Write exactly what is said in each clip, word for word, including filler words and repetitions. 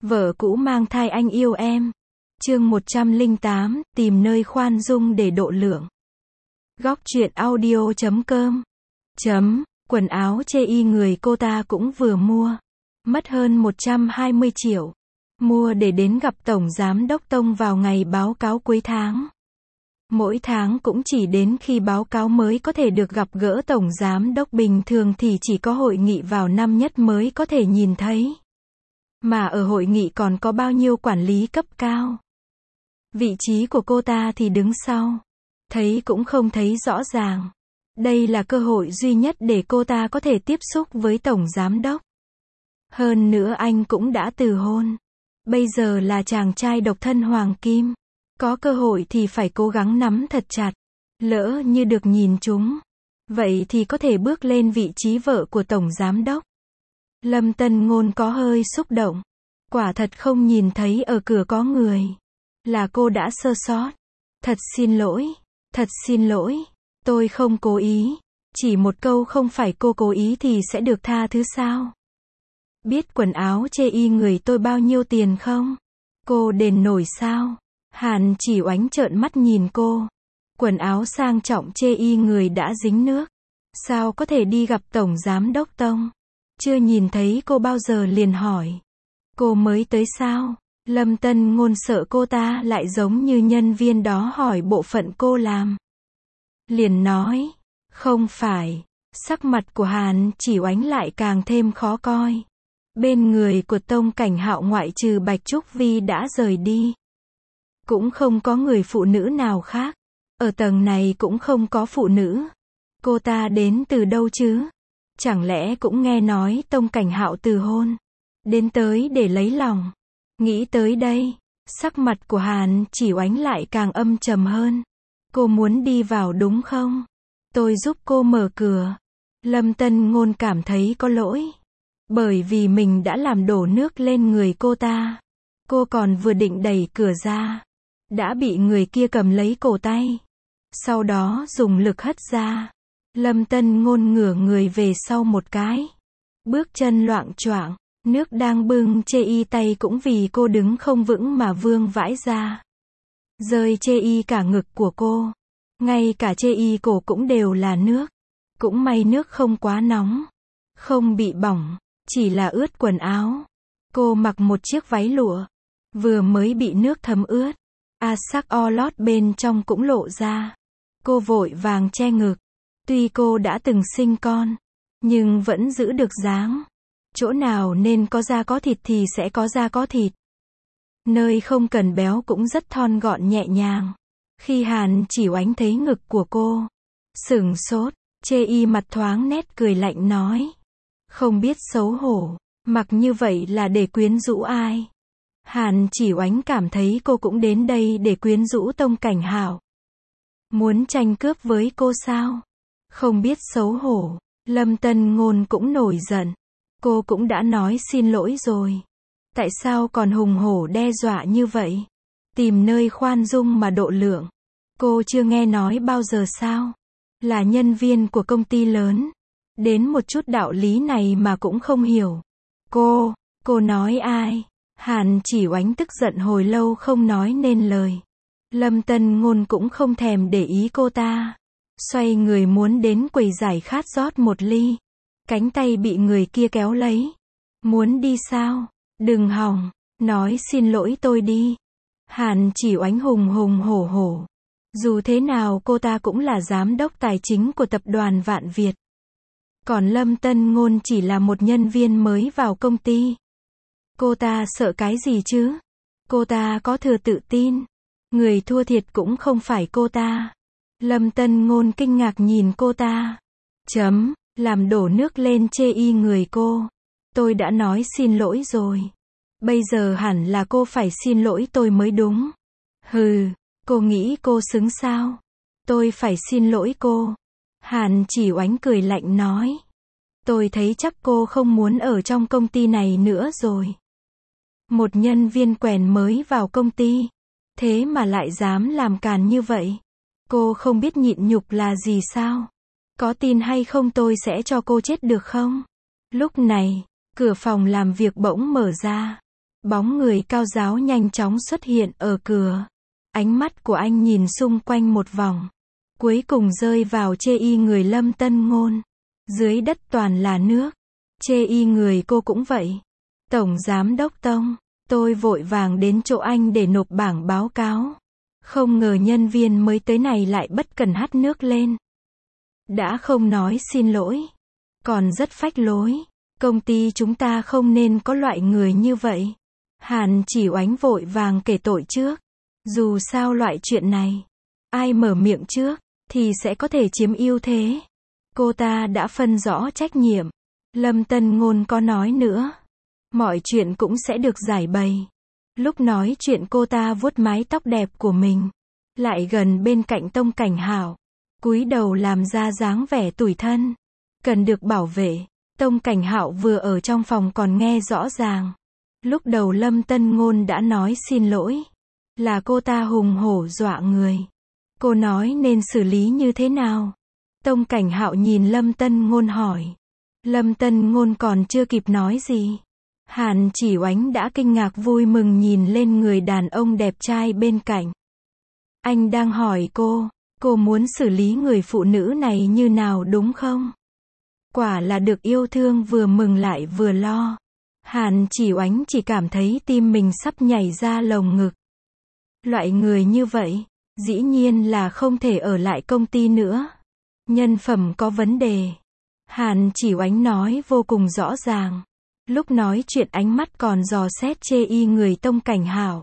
Vợ cũ mang thai anh yêu em. Chương một trăm lẻ tám, tìm nơi khoan dung để độ lượng. Góc truyện audio chấm com. Chấm, quần áo chê y người cô ta cũng vừa mua. Mất hơn một trăm hai mươi triệu. Mua để đến gặp Tổng Giám đốc Tông vào ngày báo cáo cuối tháng. Mỗi tháng cũng chỉ đến khi báo cáo mới có thể được gặp gỡ Tổng Giám đốc, bình thường thì chỉ có hội nghị vào năm nhất mới có thể nhìn thấy. Mà ở hội nghị còn có bao nhiêu quản lý cấp cao. Vị trí của cô ta thì đứng sau. Thấy cũng không thấy rõ ràng. Đây là cơ hội duy nhất để cô ta có thể tiếp xúc với Tổng Giám đốc. Hơn nữa anh cũng đã từ hôn. Bây giờ là chàng trai độc thân hoàng kim. Có cơ hội thì phải cố gắng nắm thật chặt. Lỡ như được nhìn chúng. Vậy thì có thể bước lên vị trí vợ của Tổng Giám đốc. Lâm Tân Ngôn có hơi xúc động. Quả thật không nhìn thấy ở cửa có người. Là cô đã sơ sót. Thật xin lỗi. Thật xin lỗi. Tôi không cố ý. Chỉ một câu không phải cô cố ý thì sẽ được tha thứ sao? Biết quần áo chê y người tôi bao nhiêu tiền không? Cô đền nổi sao? Hàn Chỉ Oánh trợn mắt nhìn cô. Quần áo sang trọng chê y người đã dính nước. Sao có thể đi gặp Tổng Giám đốc Tông? Chưa nhìn thấy cô bao giờ liền hỏi. Cô mới tới sao? Lâm Tân Ngôn sợ cô ta lại giống như nhân viên đó hỏi bộ phận cô làm. Liền nói. Không phải. Sắc mặt của Hàn Chỉ Oánh lại càng thêm khó coi. Bên người của Tông Cảnh Hạo ngoại trừ Bạch Trúc Vi đã rời đi. Cũng không có người phụ nữ nào khác. Ở tầng này cũng không có phụ nữ. Cô ta đến từ đâu chứ? Chẳng lẽ cũng nghe nói Tông Cảnh Hạo từ hôn. Đến tới để lấy lòng. Nghĩ tới đây. Sắc mặt của Hàn Chỉ Oánh lại càng âm trầm hơn. Cô muốn đi vào đúng không? Tôi giúp cô mở cửa. Lâm Tân Ngôn cảm thấy có lỗi. Bởi vì mình đã làm đổ nước lên người cô ta. Cô còn vừa định đẩy cửa ra. Đã bị người kia cầm lấy cổ tay. Sau đó dùng lực hất ra. Lâm Tân Ngôn ngửa người về sau một cái. Bước chân loạng choạng. Nước đang bưng chê y tay cũng vì cô đứng không vững mà vương vãi ra. Rơi chê y cả ngực của cô. Ngay cả chê y cổ cũng đều là nước. Cũng may nước không quá nóng. Không bị bỏng. Chỉ là ướt quần áo. Cô mặc một chiếc váy lụa. Vừa mới bị nước thấm ướt. A sắc o lót bên trong cũng lộ ra. Cô vội vàng che ngực. Tuy cô đã từng sinh con. Nhưng vẫn giữ được dáng. Chỗ nào nên có da có thịt thì sẽ có da có thịt. Nơi không cần béo cũng rất thon gọn nhẹ nhàng. Khi Hàn Chỉ Oánh thấy ngực của cô. Sửng sốt. Chê y mặt thoáng nét cười lạnh nói. Không biết xấu hổ. Mặc như vậy là để quyến rũ ai? Hàn Chỉ Oánh cảm thấy cô cũng đến đây để quyến rũ Tông Cảnh Hạo. Muốn tranh cướp với cô sao? Không biết xấu hổ. Lâm Tân Ngôn cũng nổi giận. Cô cũng đã nói xin lỗi rồi. Tại sao còn hùng hổ đe dọa như vậy? Tìm nơi khoan dung mà độ lượng. Cô chưa nghe nói bao giờ sao? Là nhân viên của công ty lớn. Đến một chút đạo lý này mà cũng không hiểu. Cô, cô nói ai? Hàn Chỉ Oánh tức giận hồi lâu không nói nên lời. Lâm Tân Ngôn cũng không thèm để ý cô ta. Xoay người muốn đến quầy giải khát rót một ly. Cánh tay bị người kia kéo lấy. Muốn đi sao? Đừng hòng. Nói xin lỗi tôi đi. Hàn Chỉ Oánh hùng hùng hổ hổ. Dù thế nào cô ta cũng là giám đốc tài chính của tập đoàn Vạn Việt. Còn Lâm Tân Ngôn chỉ là một nhân viên mới vào công ty. Cô ta sợ cái gì chứ? Cô ta có thừa tự tin. Người thua thiệt cũng không phải cô ta. Lâm Tân Ngôn kinh ngạc nhìn cô ta. Chấm, làm đổ nước lên chê y người cô. Tôi đã nói xin lỗi rồi. Bây giờ hẳn là cô phải xin lỗi tôi mới đúng. Hừ, cô nghĩ cô xứng sao? Tôi phải xin lỗi cô. Hàn Chỉ Oánh cười lạnh nói. Tôi thấy chắc cô không muốn ở trong công ty này nữa rồi. Một nhân viên quèn mới vào công ty. Thế mà lại dám làm càn như vậy. Cô không biết nhịn nhục là gì sao? Có tin hay không tôi sẽ cho cô chết được không? Lúc này, cửa phòng làm việc bỗng mở ra. Bóng người cao ráo nhanh chóng xuất hiện ở cửa. Ánh mắt của anh nhìn xung quanh một vòng. Cuối cùng rơi vào chê y người Lâm Tân Ngôn. Dưới đất toàn là nước. Chê y người cô cũng vậy. Tổng Giám Đốc Tông, tôi vội vàng đến chỗ anh để nộp bảng báo cáo. Không ngờ nhân viên mới tới này lại bất cần hắt nước lên. Đã không nói xin lỗi. Còn rất phách lối. Công ty chúng ta không nên có loại người như vậy. Hàn Chỉ Oánh vội vàng kể tội trước. Dù sao loại chuyện này, ai mở miệng trước, thì sẽ có thể chiếm ưu thế. Cô ta đã phân rõ trách nhiệm. Lâm Tân Ngôn có nói nữa. Mọi chuyện cũng sẽ được giải bày. Lúc nói chuyện cô ta vuốt mái tóc đẹp của mình. Lại gần bên cạnh Tông Cảnh Hạo. Cúi đầu làm ra dáng vẻ tủi thân. Cần được bảo vệ. Tông Cảnh Hạo vừa ở trong phòng còn nghe rõ ràng. Lúc đầu Lâm Tân Ngôn đã nói xin lỗi. Là cô ta hùng hổ dọa người. Cô nói nên xử lý như thế nào? Tông Cảnh Hạo nhìn Lâm Tân Ngôn hỏi. Lâm Tân Ngôn còn chưa kịp nói gì. Hàn Chỉ Oánh đã kinh ngạc vui mừng nhìn lên người đàn ông đẹp trai bên cạnh. Anh đang hỏi cô, cô muốn xử lý người phụ nữ này như nào đúng không? Quả là được yêu thương, vừa mừng lại vừa lo. Hàn Chỉ Oánh chỉ cảm thấy tim mình sắp nhảy ra lồng ngực. Loại người như vậy, dĩ nhiên là không thể ở lại công ty nữa. Nhân phẩm có vấn đề. Hàn Chỉ Oánh nói vô cùng rõ ràng. Lúc nói chuyện ánh mắt còn dò xét chê y người Tông Cảnh Hạo.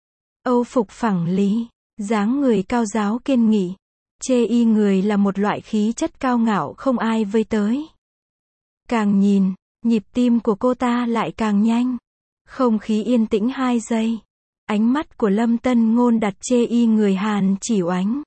Âu phục phẳng lý, dáng người cao ráo kiên nghị. Chê y người là một loại khí chất cao ngạo không ai vây tới. Càng nhìn, nhịp tim của cô ta lại càng nhanh. Không khí yên tĩnh hai giây. Ánh mắt của Lâm Tân Ngôn đặt chê y người Hàn Chỉ Oánh.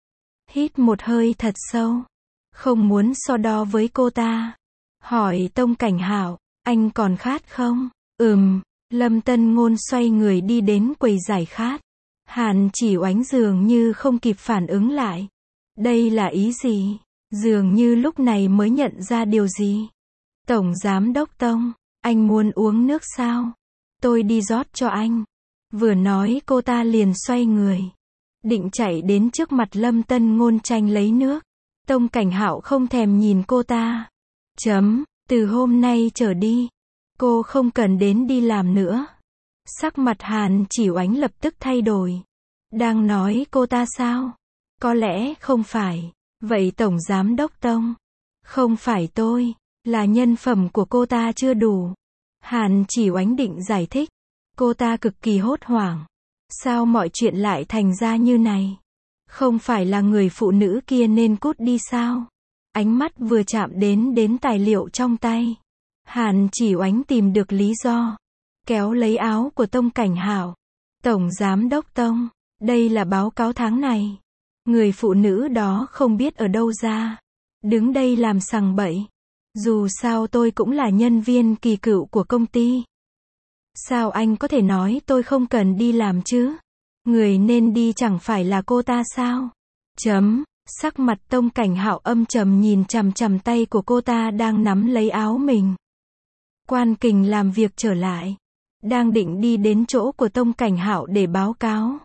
Hít một hơi thật sâu. Không muốn so đo với cô ta. Hỏi Tông Cảnh Hạo, anh còn khát không? Ừm. Lâm Tân Ngôn xoay người đi đến quầy giải khát. Hàn Chỉ Oánh dường như không kịp phản ứng lại. Đây là ý gì? Dường như lúc này mới nhận ra điều gì. Tổng Giám Đốc Tông, anh muốn uống nước sao? Tôi đi rót cho anh. Vừa nói cô ta liền xoay người. Định chạy đến trước mặt Lâm Tân Ngôn tranh lấy nước. Tông Cảnh Hạo không thèm nhìn cô ta. Chấm, từ hôm nay trở đi, cô không cần đến đi làm nữa. Sắc mặt Hàn Chỉ Oánh lập tức thay đổi. Đang nói cô ta sao? Có lẽ không phải. Vậy Tổng Giám Đốc Tông, không phải tôi, là nhân phẩm của cô ta chưa đủ. Hàn Chỉ Oánh định giải thích. Cô ta cực kỳ hốt hoảng. Sao mọi chuyện lại thành ra như này? Không phải là người phụ nữ kia nên cút đi sao? Ánh mắt vừa chạm đến đến tài liệu trong tay. Hàn Chỉ Oánh tìm được lý do. Kéo lấy áo của Tông Cảnh Hạo. Tổng Giám Đốc Tông, đây là báo cáo tháng này. Người phụ nữ đó không biết ở đâu ra. Đứng đây làm sằng bậy. Dù sao tôi cũng là nhân viên kỳ cựu của công ty. Sao anh có thể nói tôi không cần đi làm chứ? Người nên đi chẳng phải là cô ta sao? Chấm. Sắc mặt Tông Cảnh Hạo âm trầm nhìn chằm chằm tay của cô ta đang nắm lấy áo mình. Quan Kình làm việc trở lại. Đang định đi đến chỗ của Tông Cảnh Hạo để báo cáo.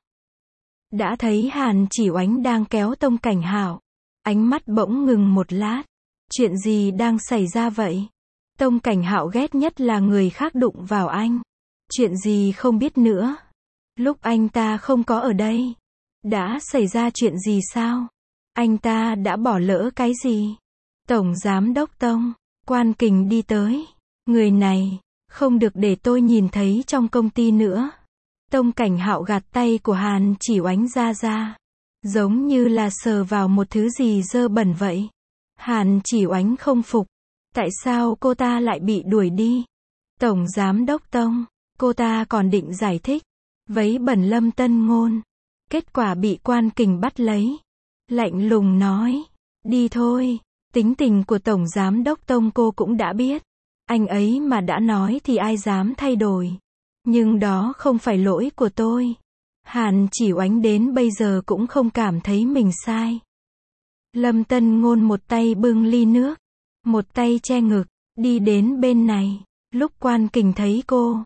Đã thấy Hàn Chỉ Oánh đang kéo Tông Cảnh Hạo. Ánh mắt bỗng ngừng một lát. Chuyện gì đang xảy ra vậy? Tông Cảnh Hạo ghét nhất là người khác đụng vào anh. Chuyện gì không biết nữa. Lúc anh ta không có ở đây. Đã xảy ra chuyện gì sao? Anh ta đã bỏ lỡ cái gì? Tổng Giám Đốc Tông, Quan Kình đi tới. Người này, không được để tôi nhìn thấy trong công ty nữa. Tông Cảnh Hạo gạt tay của Hàn Chỉ Oánh ra ra. Giống như là sờ vào một thứ gì dơ bẩn vậy. Hàn Chỉ Oánh không phục. Tại sao cô ta lại bị đuổi đi? Tổng Giám Đốc Tông, cô ta còn định giải thích. Vấy bẩn Lâm Tân Ngôn. Kết quả bị Quan Kình bắt lấy. Lạnh lùng nói. Đi thôi. Tính tình của Tổng Giám Đốc Tông cô cũng đã biết. Anh ấy mà đã nói thì ai dám thay đổi. Nhưng đó không phải lỗi của tôi. Hàn Chỉ Oánh đến bây giờ cũng không cảm thấy mình sai. Lâm Tân Ngôn một tay bưng ly nước. Một tay che ngực. Đi đến bên này. Lúc Quan Kình thấy cô.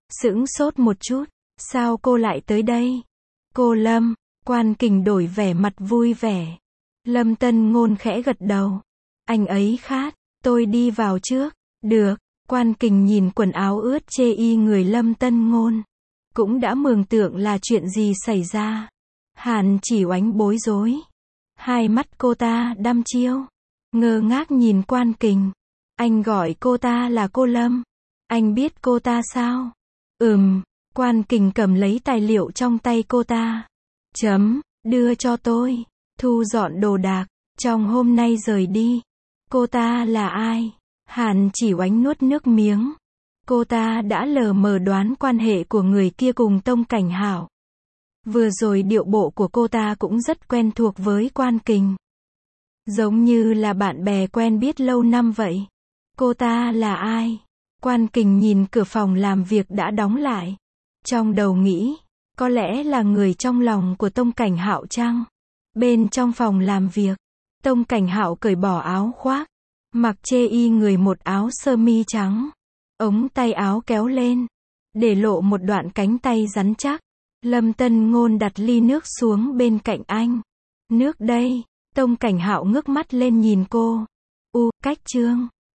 Sững sốt một chút. Sao cô lại tới đây? Cô Lâm. Quan Kình đổi vẻ mặt vui vẻ. Lâm Tân Ngôn khẽ gật đầu. Anh ấy khát. Tôi đi vào trước. Được. Quan Kình nhìn quần áo ướt chê y người Lâm Tân Ngôn. Cũng đã mường tượng là chuyện gì xảy ra. Hàn Chỉ Oánh bối rối. Hai mắt cô ta đăm chiêu. Ngơ ngác nhìn Quan Kình. Anh gọi cô ta là cô Lâm. Anh biết cô ta sao? Ừm. Quan Kình cầm lấy tài liệu trong tay cô ta. Chấm. Đưa cho tôi. Thu dọn đồ đạc. Trong hôm nay rời đi. Cô ta là ai? Hàn Chỉ Oánh nuốt nước miếng. Cô ta đã lờ mờ đoán quan hệ của người kia cùng Tông Cảnh Hảo. Vừa rồi điệu bộ của cô ta cũng rất quen thuộc với Quan Kình. Giống như là bạn bè quen biết lâu năm vậy. Cô ta là ai? Quan Kình nhìn cửa phòng làm việc đã đóng lại. Trong đầu nghĩ, có lẽ là người trong lòng của Tông Cảnh Hạo chăng? Bên trong phòng làm việc, Tông Cảnh Hạo cởi bỏ áo khoác, mặc chê y người một áo sơ mi trắng. Ống tay áo kéo lên, để lộ một đoạn cánh tay rắn chắc. Lâm Tân Ngôn đặt ly nước xuống bên cạnh anh. Nước đây. Tông Cảnh Hạo ngước mắt lên nhìn cô. U, cách trương.